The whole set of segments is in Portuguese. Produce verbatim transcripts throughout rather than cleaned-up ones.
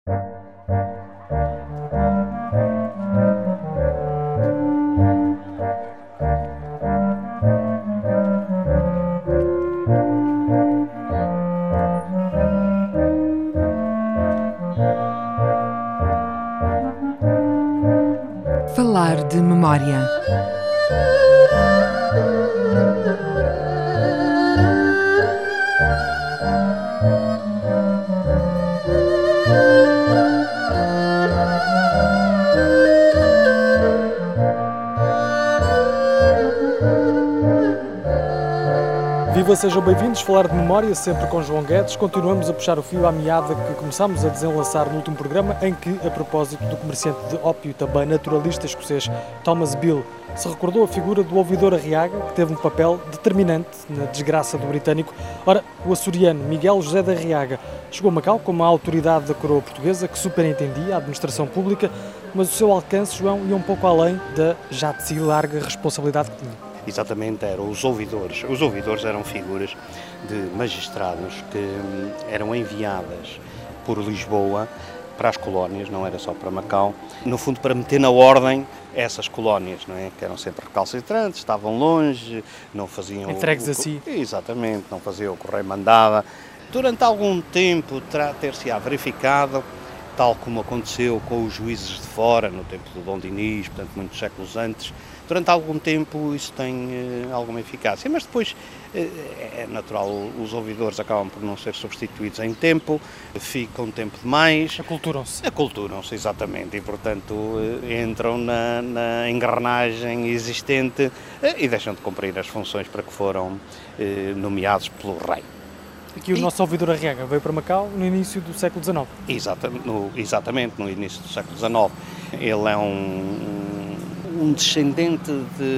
Falar de memória. Viva, sejam bem-vindos. Falar de memória, sempre com João Guedes. Continuamos a puxar o fio à meada que começámos a desenlaçar no último programa, em que, a propósito do comerciante de ópio e também naturalista escocês Thomas Beale, se recordou a figura do ouvidor Arriaga, que teve um papel determinante na desgraça do britânico. Ora, o açoriano Miguel José de Arriaga chegou a Macau como a autoridade da coroa portuguesa que superintendia a administração pública, mas o seu alcance, João, ia um pouco além da já de si larga responsabilidade que tinha. Exatamente, eram os ouvidores. Os ouvidores eram figuras de magistrados que eram enviadas por Lisboa para as colónias, não era só para Macau, no fundo para meter na ordem essas colónias, não é? Que eram sempre recalcitrantes, estavam longe, não faziam... Entregues o, a si. Exatamente, não faziam o correio mandava. Durante algum tempo terá ter-se-á verificado, tal como aconteceu com os juízes de fora, no tempo do Dom Dinis, portanto muitos séculos antes. Durante algum tempo isso tem uh, alguma eficácia, mas depois uh, é natural, os ouvidores acabam por não ser substituídos em tempo, ficam tempo demais. Aculturam-se. Aculturam-se, exatamente, e portanto uh, entram na, na engrenagem existente uh, e deixam de cumprir as funções para que foram uh, nomeados pelo rei. Aqui o e, nosso ouvidor Arriaga veio para Macau no início do século dezenove. Exata, no, exatamente, no início do século dezenove. Ele é um... um descendente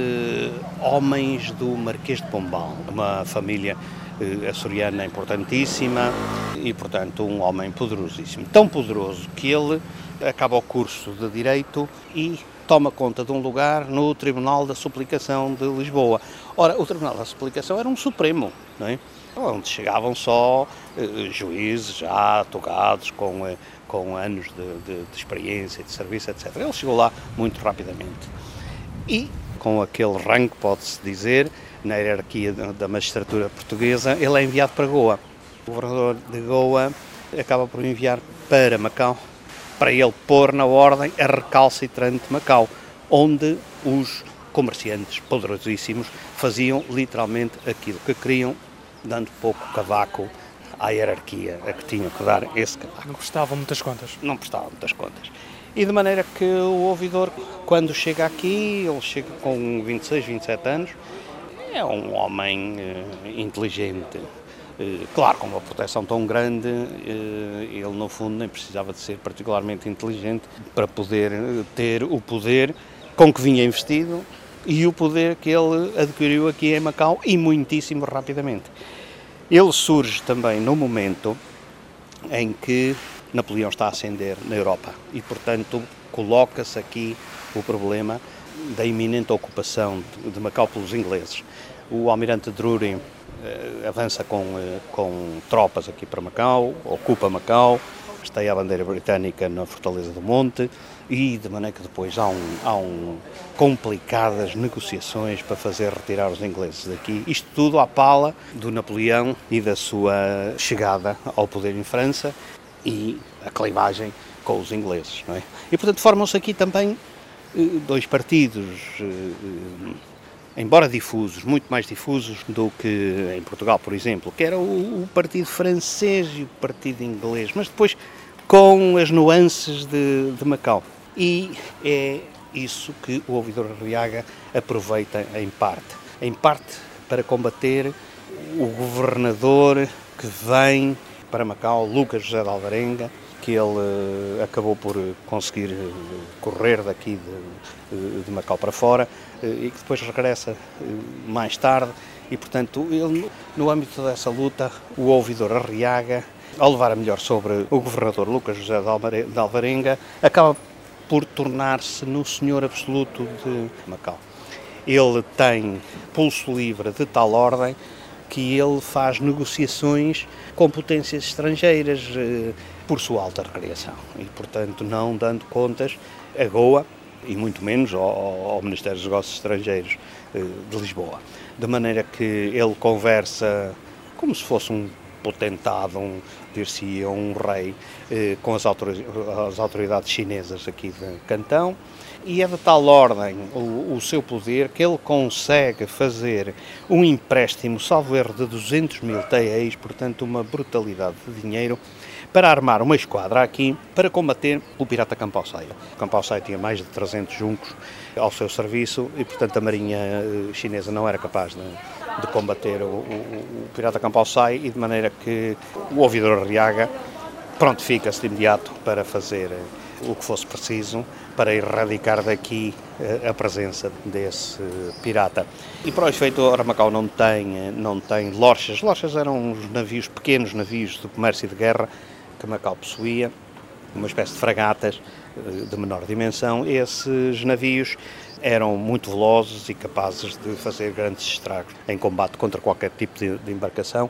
de homens do Marquês de Pombal, uma família eh, açoriana importantíssima e, portanto, um homem poderosíssimo. Tão poderoso que ele acaba o curso de Direito e toma conta de um lugar no Tribunal da Suplicação de Lisboa. Ora, o Tribunal da Suplicação era um Supremo, não é? Onde chegavam só eh, juízes já togados com, eh, com anos de, de, de experiência, de serviço, etcétera. Ele chegou lá muito rapidamente. E, com aquele rango, pode-se dizer, na hierarquia da magistratura portuguesa, ele é enviado para Goa. O governador de Goa acaba por enviar para Macau, para ele pôr na ordem a recalcitrante Macau, onde os comerciantes poderosíssimos faziam literalmente aquilo que queriam, dando pouco cavaco à hierarquia a que tinham que dar esse cavaco. Não prestavam muitas contas. Não prestavam muitas contas. E de maneira que o ouvidor, quando chega aqui, ele chega com vinte e seis, vinte e sete anos, é um homem uh, inteligente. Uh, claro, com uma proteção tão grande, uh, ele no fundo nem precisava de ser particularmente inteligente para poder uh, ter o poder com que vinha investido e o poder que ele adquiriu aqui em Macau e muitíssimo rapidamente. Ele surge também no momento em que Napoleão está a ascender na Europa e, portanto, coloca-se aqui o problema da iminente ocupação de Macau pelos ingleses. O almirante Drury eh, avança com, eh, com tropas aqui para Macau, ocupa Macau, esteia a bandeira britânica na Fortaleza do Monte e, de maneira que depois há, um, há um complicadas negociações para fazer retirar os ingleses daqui. Isto tudo à pala do Napoleão e da sua chegada ao poder em França e a clivagem com os ingleses, não é? E, portanto, formam-se aqui também eh, dois partidos, eh, embora difusos, muito mais difusos do que em Portugal, por exemplo, que era o, o partido francês e o partido inglês, mas depois com as nuances de, de Macau. E é isso que o ouvidor Arriaga aproveita em parte. Em parte para combater o governador que vem para Macau, Lucas José de Alvarenga, que ele uh, acabou por conseguir uh, correr daqui de, uh, de Macau para fora uh, e que depois regressa uh, mais tarde e, portanto, ele, no âmbito dessa luta, o ouvidor Arriaga, ao levar a melhor sobre o governador Lucas José de Alvarenga, acaba por tornar-se no senhor absoluto de Macau. Ele tem pulso livre de tal ordem que ele faz negociações com potências estrangeiras, por sua alta recreação e, portanto, não dando contas a Goa e muito menos ao, ao Ministério dos Negócios Estrangeiros de Lisboa. De maneira que ele conversa como se fosse um potentado, um, dir-se um rei, eh, com as, autor- as autoridades chinesas aqui de Cantão, e é de tal ordem o, o seu poder que ele consegue fazer um empréstimo, salvo erro, de duzentos mil teis, portanto uma brutalidade de dinheiro, para armar uma esquadra aqui para combater o pirata Kampao-Sai. O Kampao-Sai tinha mais de trezentos juncos ao seu serviço e, portanto, a marinha chinesa não era capaz de, de combater o, o, o pirata Kampao-Sai, e de maneira que o ouvidor Arriaga prontifica-se de imediato para fazer o que fosse preciso para erradicar daqui a presença desse pirata. E para o efeito, ora, Macau não tem, não tem lorchas. Lorchas eram uns navios, pequenos navios de comércio e de guerra que Macau possuía, uma espécie de fragatas de menor dimensão. Esses navios eram muito velozes e capazes de fazer grandes estragos em combate contra qualquer tipo de, de embarcação,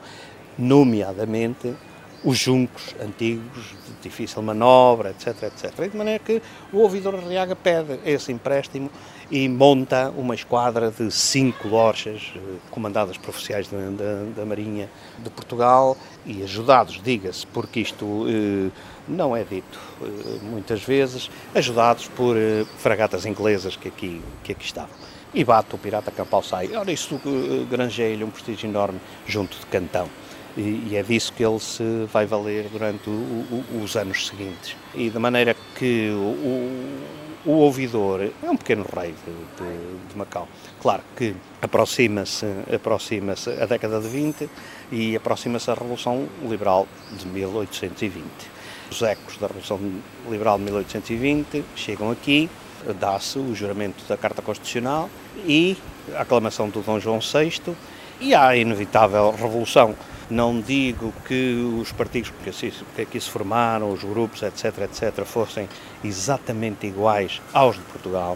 nomeadamente os juncos antigos, de difícil manobra, etc, etcétera. E de maneira que o ouvidor Arriaga pede esse empréstimo e monta uma esquadra de cinco lorchas, comandadas por oficiais da, da, da Marinha de Portugal e ajudados, diga-se, porque isto eh, não é dito eh, muitas vezes, ajudados por eh, fragatas inglesas que aqui, que aqui estavam. E bate o pirata Kampao-Sai. Ora, isso eh, granjeia-lhe um prestígio enorme junto de Cantão. E, e é disso que ele se vai valer durante o, o, os anos seguintes. E de maneira que o, o ouvidor é um pequeno rei de, de, de Macau. Claro que aproxima-se aproxima-se a década de vinte e aproxima-se a Revolução Liberal de mil oitocentos e vinte. Os ecos da Revolução Liberal de mil oitocentos e vinte chegam aqui, dá-se o juramento da Carta Constitucional e a aclamação do Dom João sexto, e há a inevitável revolução. Não digo que os partidos que aqui se formaram, os grupos, etc, etcétera, fossem exatamente iguais aos de Portugal,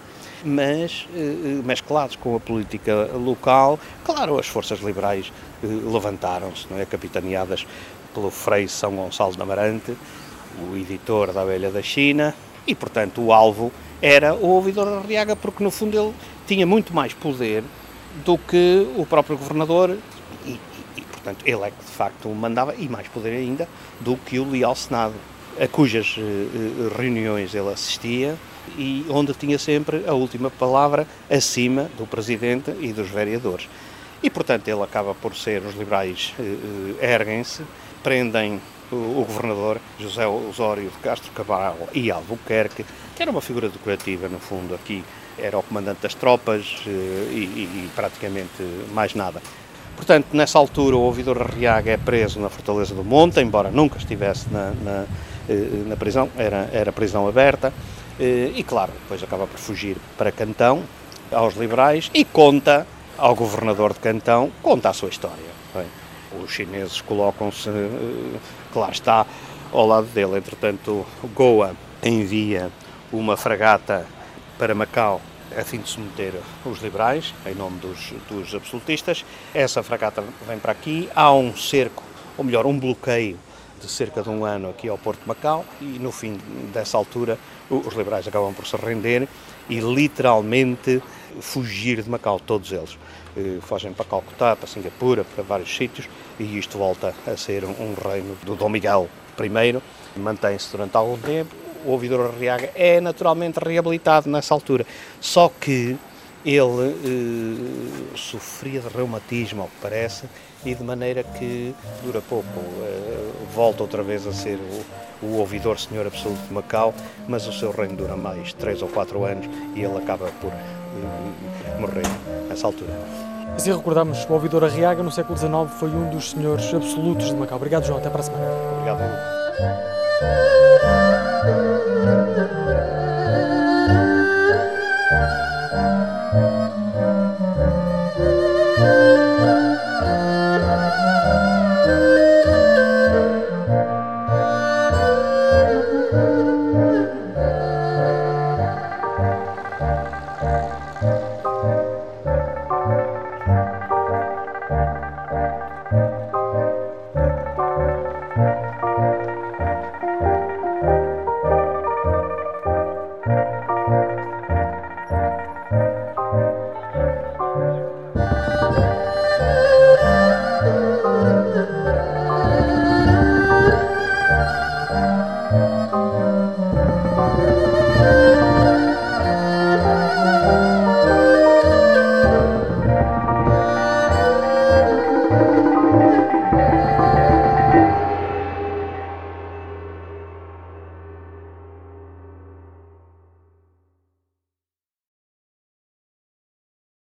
mas eh, mesclados com a política local. Claro, as forças liberais eh, levantaram-se, não é, capitaneadas pelo Frei São Gonçalo de Amarante, o editor da Abelha da China, e, portanto, o alvo era o ouvidor Arriaga, porque, no fundo, ele tinha muito mais poder do que o próprio governador, e, e, portanto, ele é que de facto mandava, e mais poder ainda do que o leal Senado, a cujas eh, reuniões ele assistia e onde tinha sempre a última palavra acima do Presidente e dos vereadores. E, portanto, ele acaba por ser, os liberais eh, erguem-se, prendem o, o governador José Osório de Castro Cabral e Albuquerque, que era uma figura decorativa, no fundo, aqui era o comandante das tropas e, e, e praticamente mais nada. Portanto, nessa altura, o ouvidor Arriaga é preso na Fortaleza do Monte, embora nunca estivesse na, na, na prisão, era, era prisão aberta, e, claro, depois acaba por fugir para Cantão, aos liberais, e conta ao governador de Cantão, conta a sua história. Bem, os chineses colocam-se, que lá está, ao lado dele. Entretanto, Goa envia uma fragata para Macau a fim de submeter os liberais, em nome dos, dos absolutistas. Essa fragata vem para aqui, há um cerco, ou melhor, um bloqueio de cerca de um ano aqui ao Porto de Macau, e no fim dessa altura os liberais acabam por se render e literalmente fugir de Macau, todos eles. Fogem para Calcutá, para Singapura, para vários sítios, e isto volta a ser um, um reino do Dom Miguel I, mantém-se durante algum tempo. O ouvidor Arriaga é naturalmente reabilitado nessa altura, só que ele eh, sofria de reumatismo, ao que parece, e de maneira que dura pouco, eh, volta outra vez a ser o, o ouvidor senhor absoluto de Macau, mas o seu reino dura mais três ou quatro anos e ele acaba por eh, morrer nessa altura. Assim recordamos, o ouvidor Arriaga no século dezenove foi um dos senhores absolutos de Macau. Obrigado, João, até para a semana. Obrigado.